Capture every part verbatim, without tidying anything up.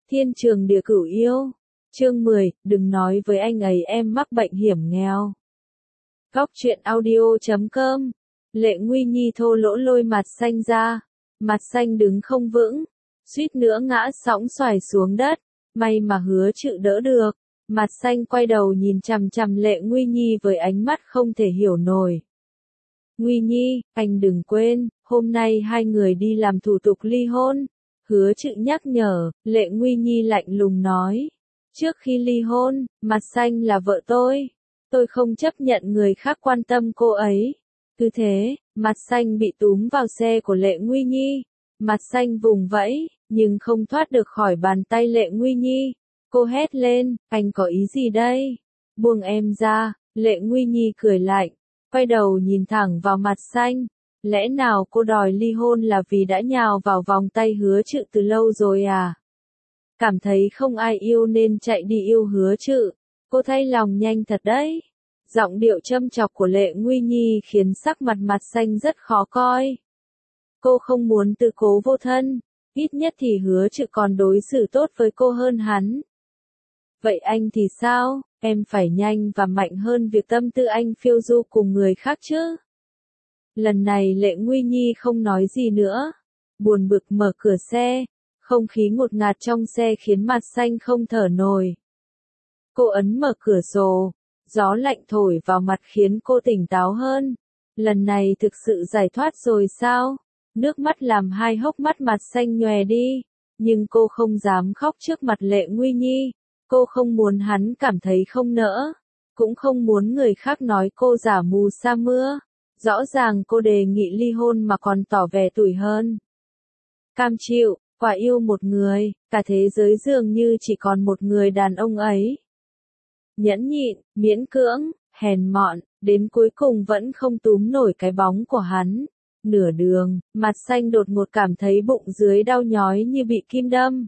Thiên trường địa cửu yêu. Chương mười, đừng nói với anh ấy em mắc bệnh hiểm nghèo. Góc truyện audio chấm com. Lệ Nguy Nhi thô lỗ lôi mặt xanh ra. Mặt xanh đứng không vững, suýt nữa ngã sõng xoài xuống đất. May mà Hứa Trự đỡ được. Mặt xanh quay đầu nhìn chằm chằm Lệ Nguy Nhi với ánh mắt không thể hiểu nổi. Nguy Nhi, anh đừng quên, hôm nay hai người đi làm thủ tục ly hôn. Hứa Trự nhắc nhở. Lệ Nguy Nhi lạnh lùng nói. Trước khi ly hôn, Mặt xanh là vợ tôi. Tôi không chấp nhận người khác quan tâm cô ấy. Cứ thế, Mặt xanh bị túm vào xe của Lệ Nguy Nhi. Mặt xanh vùng vẫy, nhưng không thoát được khỏi bàn tay Lệ Nguy Nhi. Cô hét lên, anh có ý gì đây? Buông em ra. Lệ Nguy Nhi cười lạnh, quay đầu nhìn thẳng vào Mặt xanh. Lẽ nào cô đòi ly hôn là vì đã nhào vào vòng tay Hứa Trự từ lâu rồi à? Cảm thấy không ai yêu nên chạy đi yêu Hứa Trự. Cô thay lòng nhanh thật đấy. Giọng điệu châm chọc của Lệ Nguy Nhi khiến sắc mặt Mặt xanh rất khó coi. Cô không muốn tự cố vô thân, ít nhất thì Hứa Trự còn đối xử tốt với cô hơn hắn. Vậy anh thì sao? Em phải nhanh và mạnh hơn việc tâm tư anh phiêu du cùng người khác chứ. Lần này Lệ Nguy Nhi không nói gì nữa. Buồn bực mở cửa xe. Không khí ngột ngạt trong xe khiến Mặt xanh không thở nổi. Cô ấn mở cửa sổ. Gió lạnh thổi vào mặt khiến cô tỉnh táo hơn. Lần này thực sự giải thoát rồi sao? Nước mắt làm hai hốc mắt Mặt xanh nhòe đi. Nhưng cô không dám khóc trước mặt Lệ Nguy Nhi. Cô không muốn hắn cảm thấy không nỡ. Cũng không muốn người khác nói cô giả mù sa mưa. Rõ ràng cô đề nghị ly hôn mà còn tỏ vẻ tủi hơn. Cam chịu, quả yêu một người, cả thế giới dường như chỉ còn một người đàn ông ấy. Nhẫn nhịn, miễn cưỡng, hèn mọn, đến cuối cùng vẫn không túm nổi cái bóng của hắn. Nửa đường, Mặt xanh đột ngột cảm thấy bụng dưới đau nhói như bị kim đâm.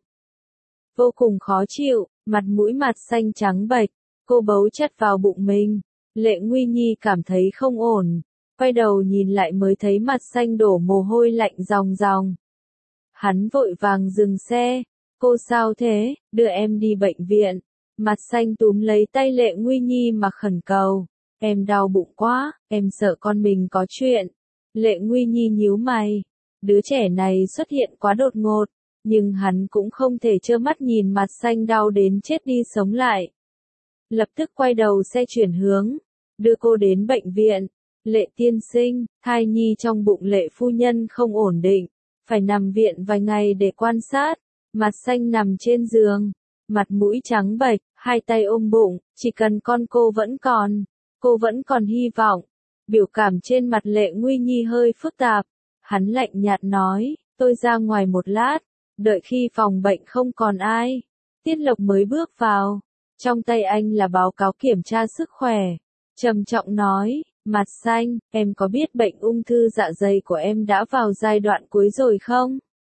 Vô cùng khó chịu, mặt mũi Mặt xanh trắng bệch, cô bấu chặt vào bụng mình. Lệ Nguy Nhi cảm thấy không ổn. Quay đầu nhìn lại mới thấy Mặt xanh đổ mồ hôi lạnh ròng ròng. Hắn vội vàng dừng xe. Cô sao thế? Đưa em đi bệnh viện. Mặt xanh túm lấy tay Lệ Nguy Nhi mà khẩn cầu. Em đau bụng quá, em sợ con mình có chuyện. Lệ Nguy Nhi nhíu mày. Đứa trẻ này xuất hiện quá đột ngột. Nhưng hắn cũng không thể trơ mắt nhìn Mặt xanh đau đến chết đi sống lại. Lập tức quay đầu xe chuyển hướng. Đưa cô đến bệnh viện. Lệ tiên sinh, thai nhi trong bụng Lệ phu nhân không ổn định. Phải nằm viện vài ngày để quan sát. Mặt xanh nằm trên giường. Mặt mũi trắng bệch, hai tay ôm bụng. Chỉ cần con cô vẫn còn. Cô vẫn còn hy vọng. Biểu cảm trên mặt Lệ Nguy Nhi hơi phức tạp. Hắn lạnh nhạt nói, tôi ra ngoài một lát. Đợi khi phòng bệnh không còn ai. Tiết Lộc mới bước vào. Trong tay anh là báo cáo kiểm tra sức khỏe. Trầm trọng nói, Mặt xanh, em có biết bệnh ung thư dạ dày của em đã vào giai đoạn cuối rồi không?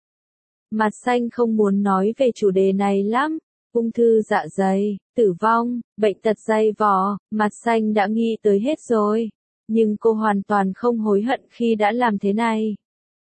Mặt xanh không muốn nói về chủ đề này lắm. Ung thư dạ dày, tử vong, bệnh tật dày vò, Mặt xanh đã nghĩ tới hết rồi. Nhưng cô hoàn toàn không hối hận khi đã làm thế này.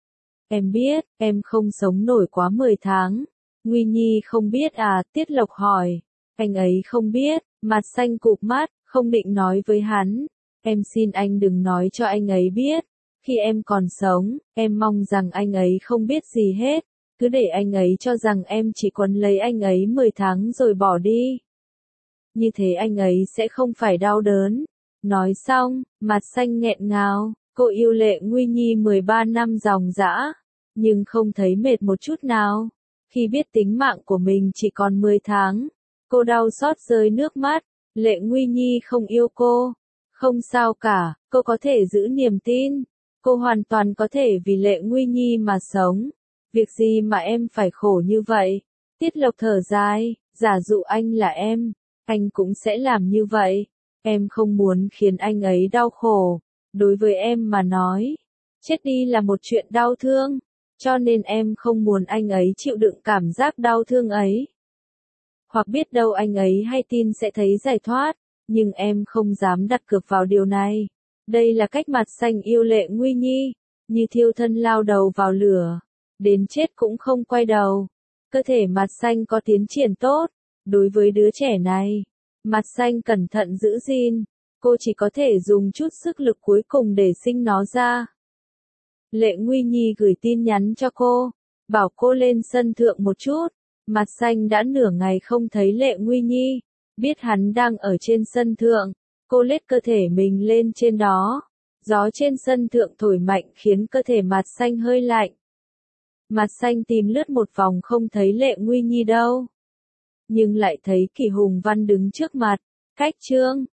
Em biết, em không sống nổi quá mười tháng. Nguy Nhi không biết à? Tiết Lộc hỏi. Anh ấy không biết. Mặt xanh cụp mắt, không định nói với hắn. Em xin anh đừng nói cho anh ấy biết. Khi em còn sống, em mong rằng anh ấy không biết gì hết. Cứ để anh ấy cho rằng em chỉ quấn lấy anh ấy mười tháng rồi bỏ đi. Như thế anh ấy sẽ không phải đau đớn. Nói xong, Mặt xanh nghẹn ngào. Cô yêu Lệ Nguy Nhi mười ba năm ròng rã. Nhưng không thấy mệt một chút nào. Khi biết tính mạng của mình chỉ còn mười tháng. Cô đau xót rơi nước mắt. Lệ Nguy Nhi không yêu cô. Không sao cả, cô có thể giữ niềm tin. Cô hoàn toàn có thể vì Lệ Nguy Nhi mà sống. Việc gì mà em phải khổ như vậy? Tiết Lộc thở dài, giả dụ anh là em, anh cũng sẽ làm như vậy. Em không muốn khiến anh ấy đau khổ. Đối với em mà nói, chết đi là một chuyện đau thương. Cho nên em không muốn anh ấy chịu đựng cảm giác đau thương ấy. Hoặc biết đâu anh ấy hay tin sẽ thấy giải thoát. Nhưng em không dám đặt cược vào điều này. Đây là cách Mặt xanh yêu Lệ Nguy Nhi. Như thiêu thân lao đầu vào lửa. Đến chết cũng không quay đầu. Cơ thể mặt xanh có tiến triển tốt. Đối với đứa trẻ này, mặt xanh cẩn thận giữ gìn. Cô chỉ có thể dùng chút sức lực cuối cùng để sinh nó ra. Lệ Nguy Nhi gửi tin nhắn cho cô, bảo cô lên sân thượng một chút. Mặt xanh đã nửa ngày không thấy Lệ Nguy Nhi, biết hắn đang ở trên sân thượng, cô lết cơ thể mình lên trên đó. Gió trên sân thượng thổi mạnh khiến cơ thể mặt xanh hơi lạnh. Mặt xanh tìm lướt một vòng không thấy Lệ Nguy Nhi đâu. Nhưng lại thấy Kỷ Hùng Văn đứng trước mặt, cách chương.